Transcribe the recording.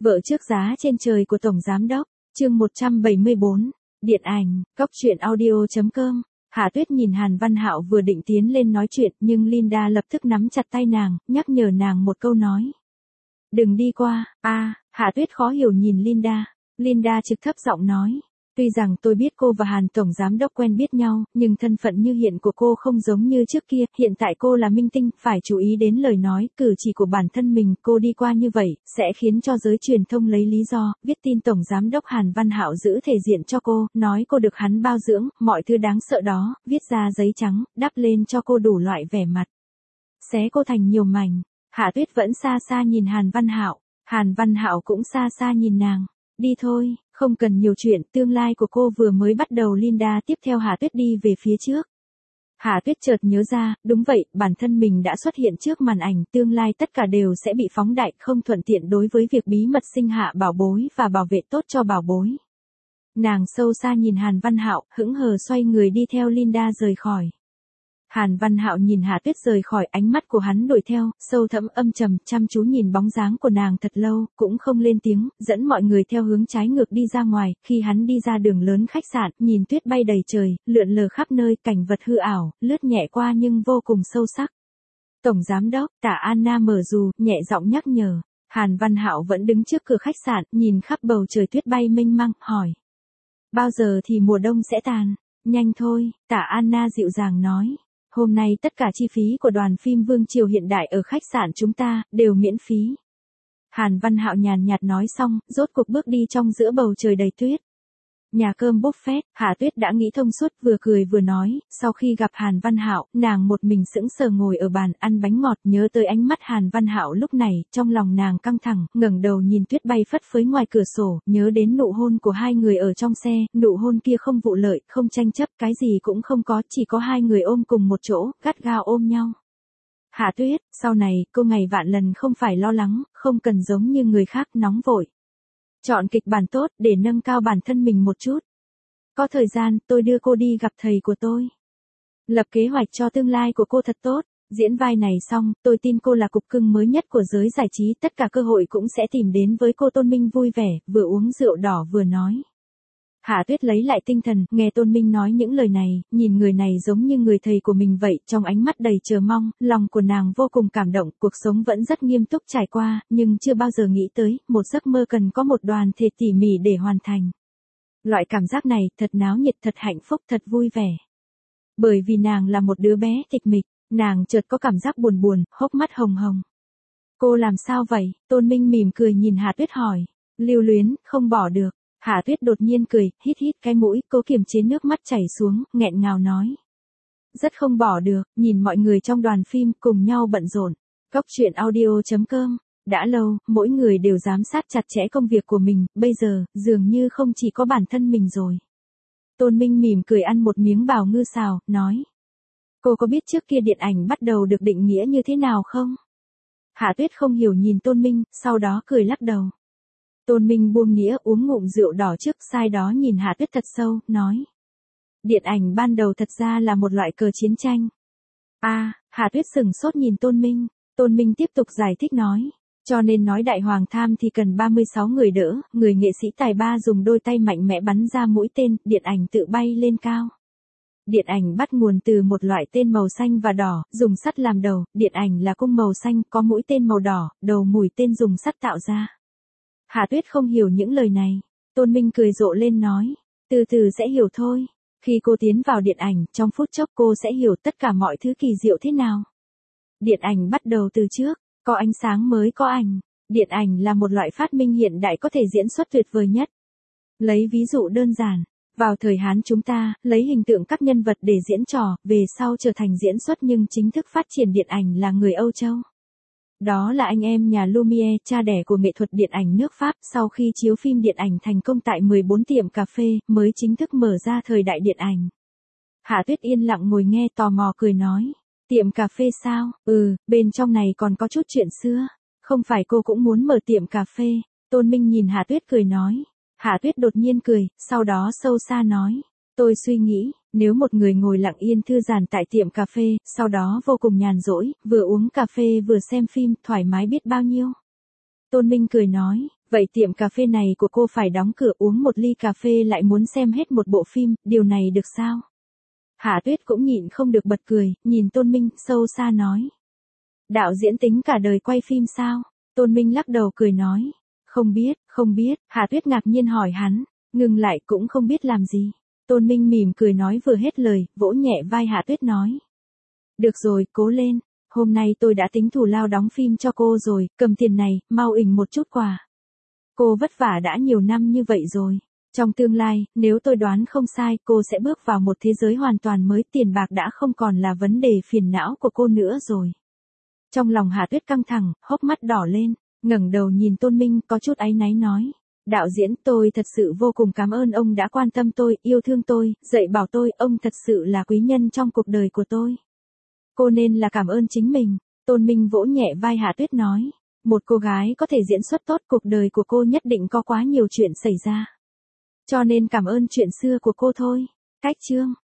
Vợ trước giá trên trời của Tổng Giám Đốc, chương 174, Điện ảnh, Cóc truyện audio.com. Hạ Tuyết nhìn Hàn Văn Hạo vừa định tiến lên nói chuyện nhưng Linda lập tức nắm chặt tay nàng, nhắc nhở nàng một câu nói. Đừng đi qua, Hạ Tuyết khó hiểu nhìn Linda. Linda trực thấp giọng nói. Tuy rằng tôi biết cô và Hàn Tổng Giám Đốc quen biết nhau, nhưng thân phận như hiện của cô không giống như trước kia, hiện tại cô là minh tinh, phải chú ý đến lời nói, cử chỉ của bản thân mình, cô đi qua như vậy, sẽ khiến cho giới truyền thông lấy lý do, viết tin Tổng Giám Đốc Hàn Văn Hạo giữ thể diện cho cô, nói cô được hắn bao dưỡng, mọi thứ đáng sợ đó, viết ra giấy trắng, đắp lên cho cô đủ loại vẻ mặt. Xé cô thành nhiều mảnh. Hạ Tuyết vẫn xa xa nhìn Hàn Văn Hạo, Hàn Văn Hạo cũng xa xa nhìn nàng. Đi thôi, không cần nhiều chuyện, tương lai của cô vừa mới bắt đầu. Linda tiếp theo Hạ Tuyết đi về phía trước. Hạ Tuyết chợt nhớ ra, đúng vậy, bản thân mình đã xuất hiện trước màn ảnh, tương lai tất cả đều sẽ bị phóng đại, không thuận tiện đối với việc bí mật sinh hạ bảo bối và bảo vệ tốt cho bảo bối. Nàng sâu xa nhìn Hàn Văn Hạo, hững hờ xoay người đi theo Linda rời khỏi. Hàn Văn Hạo nhìn Hạ Tuyết rời khỏi, ánh mắt của hắn đuổi theo, sâu thẳm âm trầm, chăm chú nhìn bóng dáng của nàng thật lâu, cũng không lên tiếng, dẫn mọi người theo hướng trái ngược đi ra ngoài. Khi hắn đi ra đường lớn khách sạn, nhìn tuyết bay đầy trời, lượn lờ khắp nơi, cảnh vật hư ảo, lướt nhẹ qua nhưng vô cùng sâu sắc. Tổng Giám Đốc, Tạ Anna mở dù, nhẹ giọng nhắc nhở. Hàn Văn Hạo vẫn đứng trước cửa khách sạn, nhìn khắp bầu trời tuyết bay mênh mang, hỏi. Bao giờ thì mùa đông sẽ tàn? Nhanh thôi, Tạ Anna dịu dàng nói. Hôm nay tất cả chi phí của đoàn phim Vương Triều Hiện Đại ở khách sạn chúng ta, đều miễn phí. Hàn Văn Hạo nhàn nhạt nói xong, rốt cuộc bước đi trong giữa bầu trời đầy tuyết. Nhà cơm buffet, Hạ Tuyết đã nghĩ thông suốt, vừa cười vừa nói, sau khi gặp Hàn Văn Hạo, nàng một mình sững sờ ngồi ở bàn ăn bánh ngọt, nhớ tới ánh mắt Hàn Văn Hạo lúc này, trong lòng nàng căng thẳng, ngẩng đầu nhìn tuyết bay phất phới ngoài cửa sổ, nhớ đến nụ hôn của hai người ở trong xe, nụ hôn kia không vụ lợi, không tranh chấp, cái gì cũng không có, chỉ có hai người ôm cùng một chỗ, gắt gao ôm nhau. Hạ Tuyết, sau này, cô ngày vạn lần không phải lo lắng, không cần giống như người khác nóng vội. Chọn kịch bản tốt để nâng cao bản thân mình một chút. Có thời gian, tôi đưa cô đi gặp thầy của tôi. Lập kế hoạch cho tương lai của cô thật tốt. Diễn vai này xong, tôi tin cô là cục cưng mới nhất của giới giải trí. Tất cả cơ hội cũng sẽ tìm đến với cô. Tôn Minh vui vẻ, vừa uống rượu đỏ vừa nói. Hạ Tuyết lấy lại tinh thần, nghe Tôn Minh nói những lời này, nhìn người này giống như người thầy của mình vậy, trong ánh mắt đầy chờ mong, lòng của nàng vô cùng cảm động, cuộc sống vẫn rất nghiêm túc trải qua, nhưng chưa bao giờ nghĩ tới, một giấc mơ cần có một đoàn thể tỉ mỉ để hoàn thành. Loại cảm giác này, thật náo nhiệt, thật hạnh phúc, thật vui vẻ. Bởi vì nàng là một đứa bé tịch mịch, nàng chợt có cảm giác buồn buồn, hốc mắt hồng hồng. Cô làm sao vậy? Tôn Minh mỉm cười nhìn Hạ Tuyết hỏi. Lưu luyến, không bỏ được. Hạ Tuyết đột nhiên cười, hít hít cái mũi, cố kiềm chế nước mắt chảy xuống, nghẹn ngào nói. Rất không bỏ được, nhìn mọi người trong đoàn phim cùng nhau bận rộn. Cóc truyện audio.com. Đã lâu, mỗi người đều giám sát chặt chẽ công việc của mình, bây giờ, dường như không chỉ có bản thân mình rồi. Tôn Minh mỉm cười ăn một miếng bào ngư xào, nói. Cô có biết trước kia điện ảnh bắt đầu được định nghĩa như thế nào không? Hạ Tuyết không hiểu nhìn Tôn Minh, sau đó cười lắc đầu. Tôn Minh buông nĩa uống ngụm rượu đỏ trước, sai đó nhìn Hạ Tuyết thật sâu, nói. Điện ảnh ban đầu thật ra là một loại cờ chiến tranh. Hạ Tuyết sửng sốt nhìn Tôn Minh. Tôn Minh tiếp tục giải thích nói. Cho nên nói đại hoàng tham thì cần 36 người đỡ, người nghệ sĩ tài ba dùng đôi tay mạnh mẽ bắn ra mũi tên, điện ảnh tự bay lên cao. Điện ảnh bắt nguồn từ một loại tên màu xanh và đỏ, dùng sắt làm đầu, điện ảnh là cung màu xanh, có mũi tên màu đỏ, đầu mũi tên dùng sắt tạo ra. Hạ Tuyết không hiểu những lời này. Tôn Minh cười rộ lên nói. Từ từ sẽ hiểu thôi. Khi cô tiến vào điện ảnh, trong phút chốc cô sẽ hiểu tất cả mọi thứ kỳ diệu thế nào. Điện ảnh bắt đầu từ trước, có ánh sáng mới có ảnh. Điện ảnh là một loại phát minh hiện đại có thể diễn xuất tuyệt vời nhất. Lấy ví dụ đơn giản. Vào thời Hán chúng ta, lấy hình tượng các nhân vật để diễn trò, về sau trở thành diễn xuất nhưng chính thức phát triển điện ảnh là người Âu Châu. Đó là anh em nhà Lumière, cha đẻ của nghệ thuật điện ảnh nước Pháp, sau khi chiếu phim điện ảnh thành công tại 14 tiệm cà phê, mới chính thức mở ra thời đại điện ảnh. Hạ Tuyết yên lặng ngồi nghe tò mò cười nói. Tiệm cà phê sao? Bên trong này còn có chút chuyện xưa. Không phải cô cũng muốn mở tiệm cà phê? Tôn Minh nhìn Hạ Tuyết cười nói. Hạ Tuyết đột nhiên cười, sau đó sâu xa nói. Tôi suy nghĩ, nếu một người ngồi lặng yên thư giãn tại tiệm cà phê, sau đó vô cùng nhàn rỗi, vừa uống cà phê vừa xem phim, thoải mái biết bao nhiêu. Tôn Minh cười nói, Vậy tiệm cà phê này của cô phải đóng cửa uống một ly cà phê lại muốn xem hết một bộ phim, điều này được sao? Hạ Tuyết cũng nhịn không được bật cười, nhìn Tôn Minh, sâu xa nói. Đạo diễn tính cả đời quay phim sao? Tôn Minh lắc đầu cười nói. Không biết, Hạ Tuyết ngạc nhiên hỏi hắn, ngừng lại cũng không biết làm gì. Tôn Minh mỉm cười nói vừa hết lời, vỗ nhẹ vai Hạ Tuyết nói. Được rồi, cố lên, hôm nay tôi đã tính thù lao đóng phim cho cô rồi, cầm tiền này, mau ỉnh một chút quà. Cô vất vả đã nhiều năm như vậy rồi. Trong tương lai, nếu tôi đoán không sai, cô sẽ bước vào một thế giới hoàn toàn mới, tiền bạc đã không còn là vấn đề phiền não của cô nữa rồi. Trong lòng Hạ Tuyết căng thẳng, hốc mắt đỏ lên, ngẩng đầu nhìn Tôn Minh có chút áy náy nói. Đạo diễn, tôi thật sự vô cùng cảm ơn ông đã quan tâm tôi, yêu thương tôi, dạy bảo tôi, ông thật sự là quý nhân trong cuộc đời của tôi. Cô nên là cảm ơn chính mình. Tôn Minh vỗ nhẹ vai Hạ Tuyết nói. Một cô gái có thể diễn xuất tốt, cuộc đời của cô nhất định có quá nhiều chuyện xảy ra. Cho nên cảm ơn chuyện xưa của cô thôi. Cách chương